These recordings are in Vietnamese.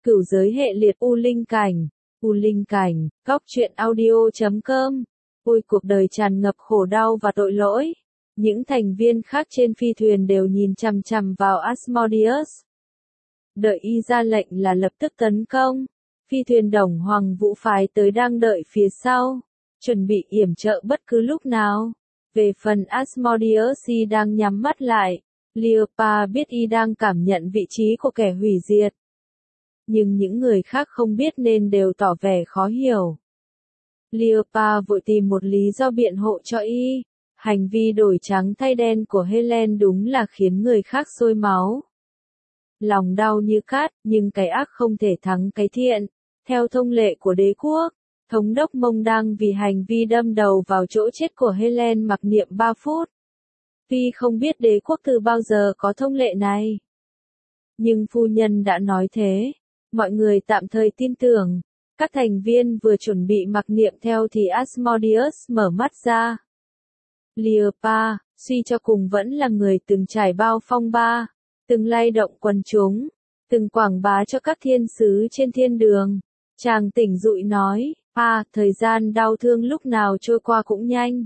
Cửu giới hệ liệt U Linh cảnh, góc truyện audio.com. Ôi cuộc đời tràn ngập khổ đau và tội lỗi. Những thành viên khác trên phi thuyền đều nhìn chằm chằm vào Asmodeus. Đợi y ra lệnh là lập tức tấn công. Phi thuyền Đồng Hoàng Vũ phái tới đang đợi phía sau, chuẩn bị yểm trợ bất cứ lúc nào. Về phần Asmodeus y đang nhắm mắt lại. Leopa biết y đang cảm nhận vị trí của kẻ hủy diệt. Nhưng những người khác không biết nên đều tỏ vẻ khó hiểu. Leopa vội tìm một lý do biện hộ cho y. Hành vi đổi trắng thay đen của Helen đúng là khiến người khác sôi máu. Lòng đau như cát, nhưng cái ác không thể thắng cái thiện. Theo thông lệ của đế quốc, thống đốc Mông đang vì hành vi đâm đầu vào chỗ chết của Helen mặc niệm 3 phút. Tuy không biết đế quốc từ bao giờ có thông lệ này, nhưng phu nhân đã nói thế. Mọi người tạm thời tin tưởng. Các thành viên vừa chuẩn bị mặc niệm theo thì Asmodeus mở mắt ra. Leopa, suy cho cùng vẫn là người từng trải bao phong ba, từng lay động quần chúng, từng quảng bá cho các thiên sứ trên thiên đường. Chàng tỉnh dụi nói, thời gian đau thương lúc nào trôi qua cũng nhanh.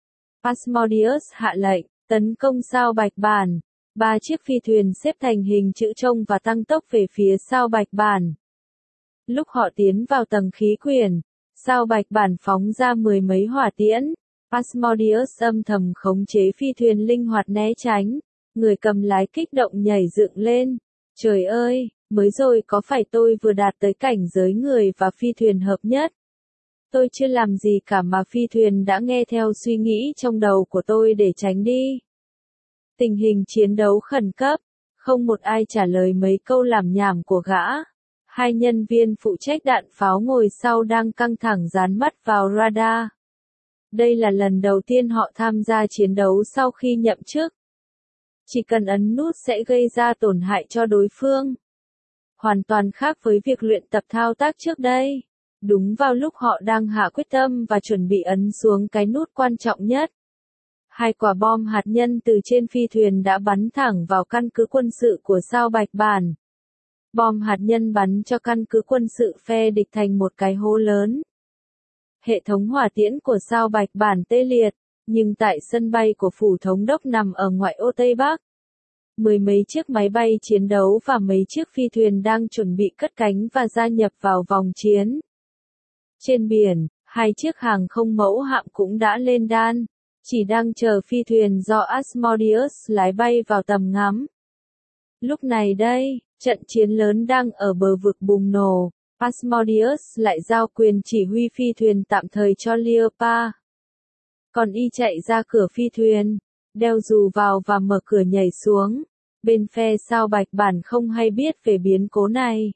Asmodeus hạ lệnh, tấn công sao bạch bản. 3 chiếc phi thuyền xếp thành hình chữ trông và tăng tốc về phía sao bạch bản. Lúc họ tiến vào tầng khí quyển, sao bạch bản phóng ra 10 mấy hỏa tiễn. Asmodeus âm thầm khống chế phi thuyền linh hoạt né tránh. Người cầm lái kích động nhảy dựng lên. Trời ơi, mới rồi có phải tôi vừa đạt tới cảnh giới người và phi thuyền hợp nhất? Tôi chưa làm gì cả mà phi thuyền đã nghe theo suy nghĩ trong đầu của tôi để tránh đi. Tình hình chiến đấu khẩn cấp, không một ai trả lời mấy câu lảm nhảm của gã. 2 nhân viên phụ trách đạn pháo ngồi sau đang căng thẳng dán mắt vào radar. Đây là lần đầu tiên họ tham gia chiến đấu sau khi nhậm chức. Chỉ cần ấn nút sẽ gây ra tổn hại cho đối phương. Hoàn toàn khác với việc luyện tập thao tác trước đây. Đúng vào lúc họ đang hạ quyết tâm và chuẩn bị ấn xuống cái nút quan trọng nhất. 2 quả bom hạt nhân từ trên phi thuyền đã bắn thẳng vào căn cứ quân sự của sao bạch bản. Bom hạt nhân bắn cho căn cứ quân sự phe địch thành một cái hố lớn. Hệ thống hỏa tiễn của sao bạch bản tê liệt, nhưng tại sân bay của phủ thống đốc nằm ở ngoại ô Tây Bắc. 10 mấy chiếc máy bay chiến đấu và mấy chiếc phi thuyền đang chuẩn bị cất cánh và gia nhập vào vòng chiến. Trên biển, 2 chiếc hàng không mẫu hạm cũng đã lên đan. Chỉ đang chờ phi thuyền do Asmodeus lái bay vào tầm ngắm. Lúc này đây, trận chiến lớn đang ở bờ vực bùng nổ. Asmodeus lại giao quyền chỉ huy phi thuyền tạm thời cho Leopa. Còn y chạy ra cửa phi thuyền, đeo dù vào và mở cửa nhảy xuống. Bên phe sao bạch bản không hay biết về biến cố này.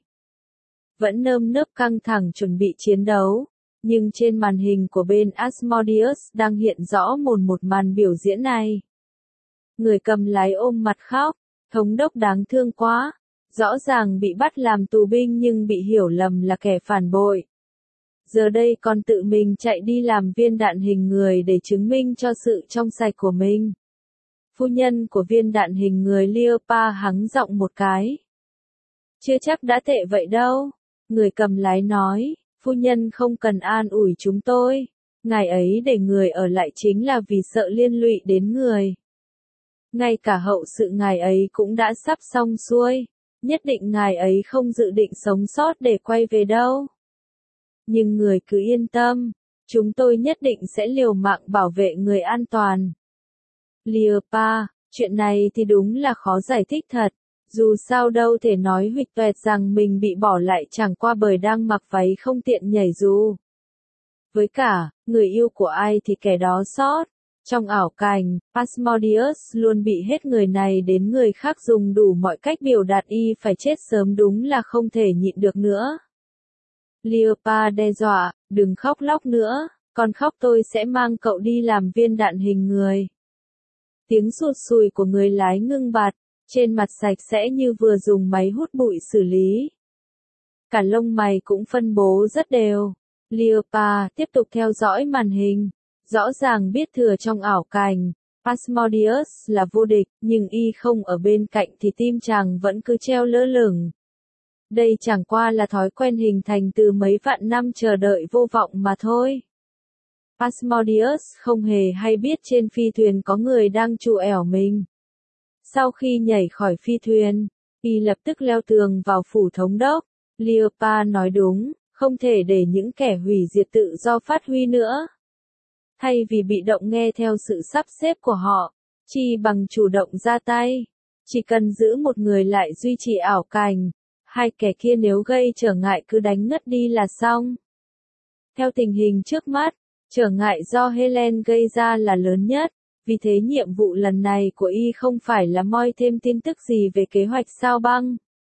Vẫn nơm nớp căng thẳng chuẩn bị chiến đấu. Nhưng trên màn hình của bên Asmodeus đang hiện rõ một màn biểu diễn này. Người cầm lái ôm mặt khóc, thống đốc đáng thương quá, rõ ràng bị bắt làm tù binh nhưng bị hiểu lầm là kẻ phản bội. Giờ đây còn tự mình chạy đi làm viên đạn hình người để chứng minh cho sự trong sạch của mình. Phu nhân của viên đạn hình người Leopa hắng giọng một cái. Chưa chắc đã tệ vậy đâu, người cầm lái nói. Phu nhân không cần an ủi chúng tôi. Ngài ấy để người ở lại chính là vì sợ liên lụy đến người. Ngay cả hậu sự ngài ấy cũng đã sắp xong xuôi. Nhất định ngài ấy không dự định sống sót để quay về đâu. Nhưng người cứ yên tâm. Chúng tôi nhất định sẽ liều mạng bảo vệ người an toàn. Leopa, chuyện này thì đúng là khó giải thích thật. Dù sao đâu thể nói huỵch toẹt rằng mình bị bỏ lại chẳng qua bởi đang mặc váy không tiện nhảy dù. Với cả, người yêu của ai thì kẻ đó sót. Trong ảo cảnh, Asmodeus luôn bị hết người này đến người khác dùng đủ mọi cách biểu đạt y phải chết sớm đúng là không thể nhịn được nữa. Leopa đe dọa, đừng khóc lóc nữa, còn khóc tôi sẽ mang cậu đi làm viên đạn hình người. Tiếng sụt sùi của người lái ngưng bặt. Trên mặt sạch sẽ như vừa dùng máy hút bụi xử lý. Cả lông mày cũng phân bố rất đều. Leopa tiếp tục theo dõi màn hình. Rõ ràng biết thừa trong ảo cảnh. Asmodeus là vô địch, nhưng y không ở bên cạnh thì tim chàng vẫn cứ treo lơ lửng. Đây chẳng qua là thói quen hình thành từ mấy vạn năm chờ đợi vô vọng mà thôi. Asmodeus không hề hay biết trên phi thuyền có người đang trù ẻo mình. Sau khi nhảy khỏi phi thuyền, y lập tức leo tường vào phủ thống đốc. Cleopa nói đúng, không thể để những kẻ hủy diệt tự do phát huy nữa. Thay vì bị động nghe theo sự sắp xếp của họ, chi bằng chủ động ra tay. Chỉ cần giữ một người lại duy trì ảo cảnh, hai kẻ kia nếu gây trở ngại cứ đánh ngất đi là xong. Theo tình hình trước mắt, trở ngại do Helen gây ra là lớn nhất, vì thế nhiệm vụ lần này của y không phải là moi thêm tin tức gì về kế hoạch sao băng,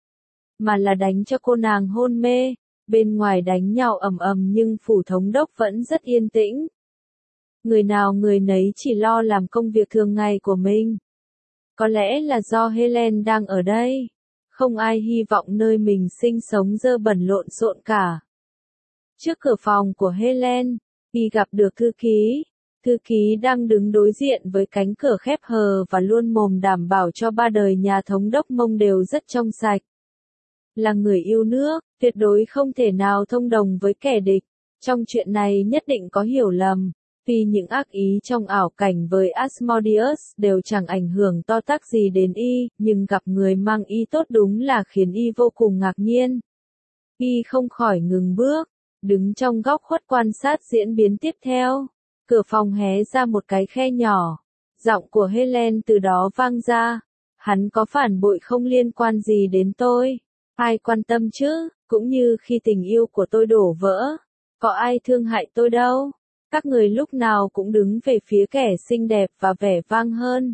mà là đánh cho cô nàng hôn mê. Bên ngoài đánh nhau ầm ầm nhưng phủ thống đốc vẫn rất yên tĩnh. Người nào người nấy chỉ lo làm công việc thường ngày của mình. Có lẽ là do Helen đang ở đây. Không ai hy vọng nơi mình sinh sống dơ bẩn lộn xộn cả. Trước cửa phòng của Helen, y gặp được thư ký. Thư ký đang đứng đối diện với cánh cửa khép hờ và luôn mồm đảm bảo cho ba đời nhà thống đốc Mông đều rất trong sạch. Là người yêu nước, tuyệt đối không thể nào thông đồng với kẻ địch. Trong chuyện này nhất định có hiểu lầm. Vì những ác ý trong ảo cảnh với Asmodeus đều chẳng ảnh hưởng to tát gì đến y, nhưng gặp người mang y tốt đúng là khiến y vô cùng ngạc nhiên. Y không khỏi ngừng bước, đứng trong góc khuất quan sát diễn biến tiếp theo. Cửa phòng hé ra một cái khe nhỏ. Giọng của Helen từ đó vang ra. Hắn có phản bội không liên quan gì đến tôi. Ai quan tâm chứ, cũng như khi tình yêu của tôi đổ vỡ. Có ai thương hại tôi đâu. Các người lúc nào cũng đứng về phía kẻ xinh đẹp và vẻ vang hơn.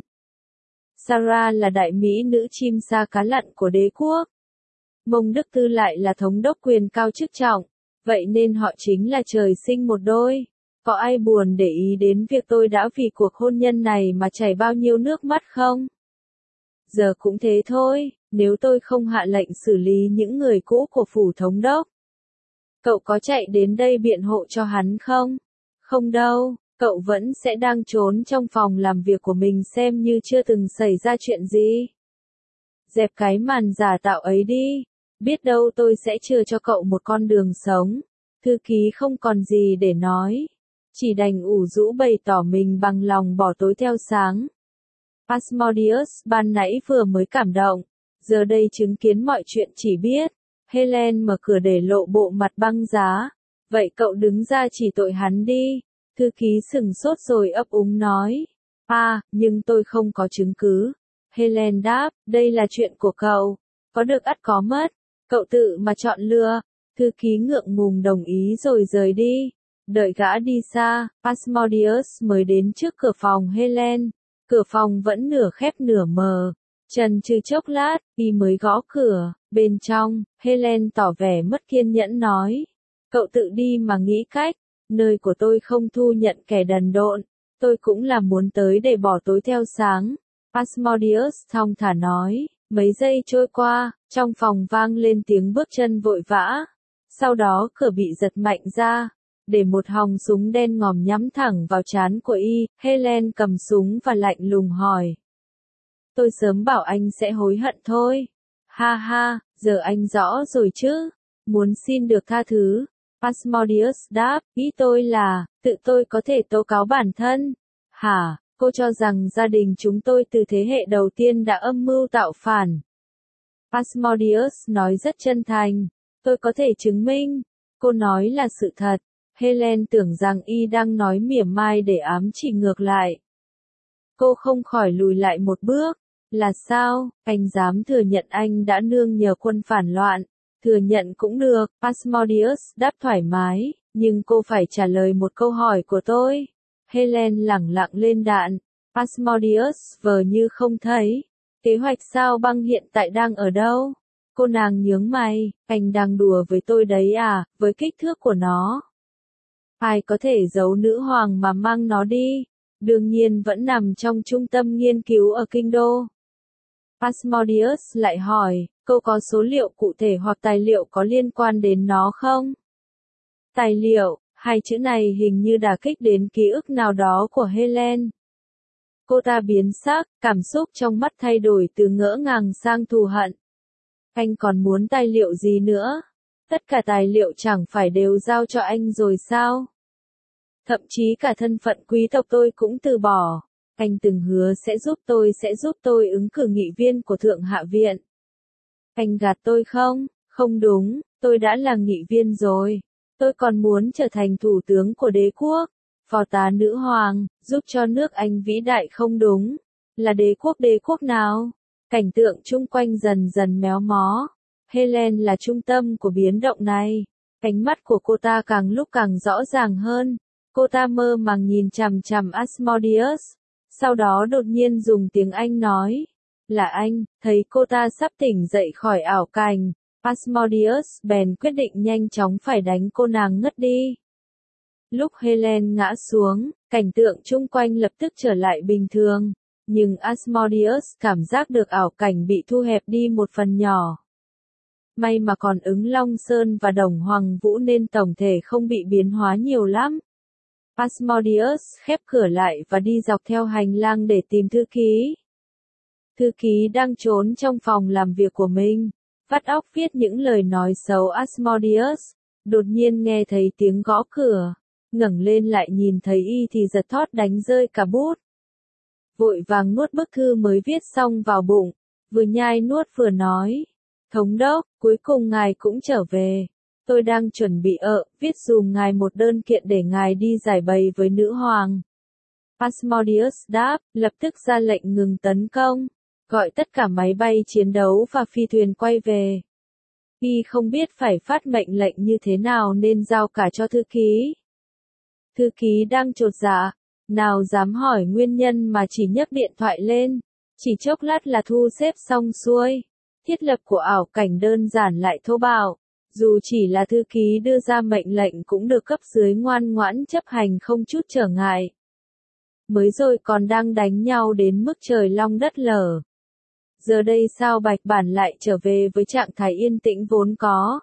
Sarah là đại mỹ nữ chim sa cá lặn của đế quốc. Mông Đức Tư lại là thống đốc quyền cao chức trọng. Vậy nên họ chính là trời sinh một đôi. Có ai buồn để ý đến việc tôi đã vì cuộc hôn nhân này mà chảy bao nhiêu nước mắt không? Giờ cũng thế thôi, nếu tôi không hạ lệnh xử lý những người cũ của phủ thống đốc. Cậu có chạy đến đây biện hộ cho hắn không? Không đâu, cậu vẫn sẽ đang trốn trong phòng làm việc của mình xem như chưa từng xảy ra chuyện gì. Dẹp cái màn giả tạo ấy đi, biết đâu tôi sẽ chừa cho cậu một con đường sống. Thư ký không còn gì để nói, chỉ đành ủ rũ bày tỏ mình bằng lòng bỏ tối theo sáng. Asmodeus ban nãy vừa mới cảm động, giờ đây chứng kiến mọi chuyện chỉ biết. Helen mở cửa để lộ bộ mặt băng giá. Vậy cậu đứng ra chỉ tội hắn đi. Thư ký sừng sốt rồi ấp úng nói. Nhưng tôi không có chứng cứ. Helen đáp, đây là chuyện của cậu. Có được ắt có mất. Cậu tự mà chọn lựa. Thư ký ngượng ngùng đồng ý rồi rời đi. Đợi gã đi xa, Asmodeus mới đến trước cửa phòng Helen. Cửa phòng vẫn nửa khép nửa mờ. Chần chừ chốc lát, y mới gõ cửa. Bên trong, Helen tỏ vẻ mất kiên nhẫn nói. Cậu tự đi mà nghĩ cách. Nơi của tôi không thu nhận kẻ đần độn. Tôi cũng là muốn tới để bỏ tối theo sáng. Asmodeus thong thả nói. Mấy giây trôi qua, trong phòng vang lên tiếng bước chân vội vã. Sau đó cửa bị giật mạnh ra. Để một hòng súng đen ngòm nhắm thẳng vào trán của y, Helen cầm súng và lạnh lùng hỏi. Tôi sớm bảo anh sẽ hối hận thôi. Ha ha, giờ anh rõ rồi chứ. Muốn xin được tha thứ. Asmodeus đáp, ý tôi là, tự tôi có thể tố cáo bản thân. Hả, cô cho rằng gia đình chúng tôi từ thế hệ đầu tiên đã âm mưu tạo phản. Asmodeus nói rất chân thành. Tôi có thể chứng minh. Cô nói là sự thật. Helen tưởng rằng y đang nói mỉa mai để ám chỉ ngược lại. Cô không khỏi lùi lại một bước. Là sao, anh dám thừa nhận anh đã nương nhờ quân phản loạn? Thừa nhận cũng được, Asmodeus đáp thoải mái, nhưng cô phải trả lời một câu hỏi của tôi. Helen lẳng lặng lên đạn. Asmodeus vờ như không thấy. Kế hoạch sao băng hiện tại đang ở đâu? Cô nàng nhướng mày, anh đang đùa với tôi đấy à, với kích thước của nó. Ai có thể giấu nữ hoàng mà mang nó đi? Đương nhiên vẫn nằm trong trung tâm nghiên cứu ở kinh đô. Asmodeus lại hỏi, cô có số liệu cụ thể hoặc tài liệu có liên quan đến nó không? Tài liệu, hai chữ này hình như đả kích đến ký ức nào đó của Helen. Cô ta biến sắc, cảm xúc trong mắt thay đổi từ ngỡ ngàng sang thù hận. Anh còn muốn tài liệu gì nữa? Tất cả tài liệu chẳng phải đều giao cho anh rồi sao? Thậm chí cả thân phận quý tộc tôi cũng từ bỏ. Anh từng hứa sẽ giúp tôi ứng cử nghị viên của Thượng Hạ Viện. Anh gạt tôi không? Không đúng, tôi đã là nghị viên rồi. Tôi còn muốn trở thành thủ tướng của đế quốc, phò tá nữ hoàng, giúp cho nước Anh vĩ đại không đúng. Là đế quốc nào? Cảnh tượng chung quanh dần dần méo mó. Helen là trung tâm của biến động này. Ánh mắt của cô ta càng lúc càng rõ ràng hơn. Cô ta mơ màng nhìn chằm chằm Asmodeus. Sau đó đột nhiên dùng tiếng Anh nói. Là anh, thấy cô ta sắp tỉnh dậy khỏi ảo cảnh. Asmodeus bèn quyết định nhanh chóng phải đánh cô nàng ngất đi. Lúc Helen ngã xuống, cảnh tượng chung quanh lập tức trở lại bình thường. Nhưng Asmodeus cảm giác được ảo cảnh bị thu hẹp đi một phần nhỏ. May mà còn ứng Long Sơn và Đồng Hoàng Vũ nên tổng thể không bị biến hóa nhiều lắm. Asmodeus khép cửa lại và đi dọc theo hành lang để tìm thư ký. Thư ký đang trốn trong phòng làm việc của mình, vắt óc viết những lời nói xấu Asmodeus. Đột nhiên nghe thấy tiếng gõ cửa, ngẩng lên lại nhìn thấy y thì giật thót đánh rơi cả bút. Vội vàng nuốt bức thư mới viết xong vào bụng, vừa nhai nuốt vừa nói. Thống đốc, cuối cùng ngài cũng trở về. Tôi đang chuẩn bị viết dùm ngài một đơn kiện để ngài đi giải bày với nữ hoàng. Asmodeus đáp, lập tức ra lệnh ngừng tấn công, gọi tất cả máy bay chiến đấu và phi thuyền quay về. Y không biết phải phát mệnh lệnh như thế nào nên giao cả cho thư ký. Thư ký đang chột dạ, nào dám hỏi nguyên nhân mà chỉ nhấc điện thoại lên. Chỉ chốc lát là thu xếp xong xuôi. Thiết lập của ảo cảnh đơn giản lại thô bạo. Dù chỉ là thư ký đưa ra mệnh lệnh cũng được cấp dưới ngoan ngoãn chấp hành không chút trở ngại. Mới rồi còn đang đánh nhau đến mức trời long đất lở. Giờ đây sao Bạch Bản lại trở về với trạng thái yên tĩnh vốn có.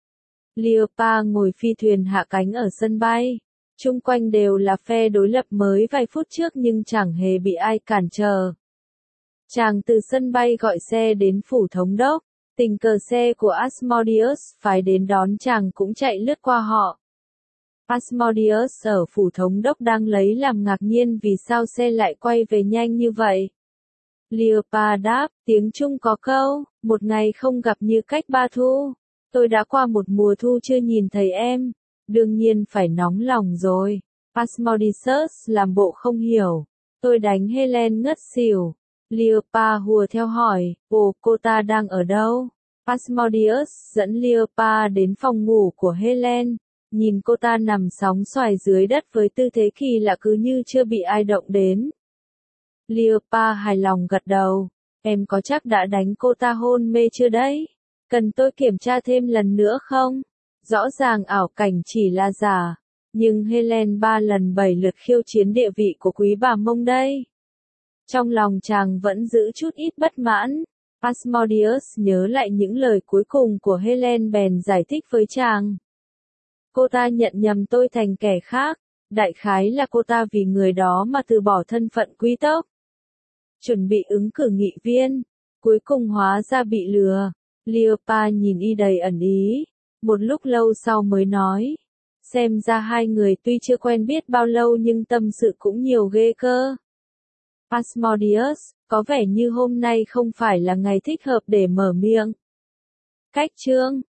Leopard ngồi phi thuyền hạ cánh ở sân bay. Chung quanh đều là phe đối lập mới vài phút trước nhưng chẳng hề bị ai cản trở. Chàng từ sân bay gọi xe đến phủ thống đốc. Tình cờ xe của Asmodeus phái đến đón chàng cũng chạy lướt qua họ. Asmodeus ở phủ thống đốc đang lấy làm ngạc nhiên vì sao xe lại quay về nhanh như vậy. Leopard đáp, tiếng Trung có câu, một ngày không gặp như cách ba thu. Tôi đã qua một mùa thu chưa nhìn thấy em. Đương nhiên phải nóng lòng rồi. Asmodeus làm bộ không hiểu. Tôi đánh Helen ngất xỉu. Leopard hùa theo hỏi, cô ta đang ở đâu? Asmodeus dẫn Leopard đến phòng ngủ của Helen. Nhìn cô ta nằm sóng xoài dưới đất với tư thế kỳ lạ cứ như chưa bị ai động đến. Leopard hài lòng gật đầu. Em có chắc đã đánh cô ta hôn mê chưa đấy? Cần tôi kiểm tra thêm lần nữa không? Rõ ràng ảo cảnh chỉ là giả. Nhưng Helen 3 lần 7 lượt khiêu chiến địa vị của quý bà Mông đây. Trong lòng chàng vẫn giữ chút ít bất mãn. Asmodeus nhớ lại những lời cuối cùng của Helen bèn giải thích với chàng. Cô ta nhận nhầm tôi thành kẻ khác. Đại khái là cô ta vì người đó mà từ bỏ thân phận quý tộc. Chuẩn bị ứng cử nghị viên. Cuối cùng hóa ra bị lừa. Leopard nhìn y đầy ẩn ý. Một lúc lâu sau mới nói. Xem ra hai người tuy chưa quen biết bao lâu nhưng tâm sự cũng nhiều ghê cơ. Asmodeus, có vẻ như hôm nay không phải là ngày thích hợp để mở miệng. Cách chương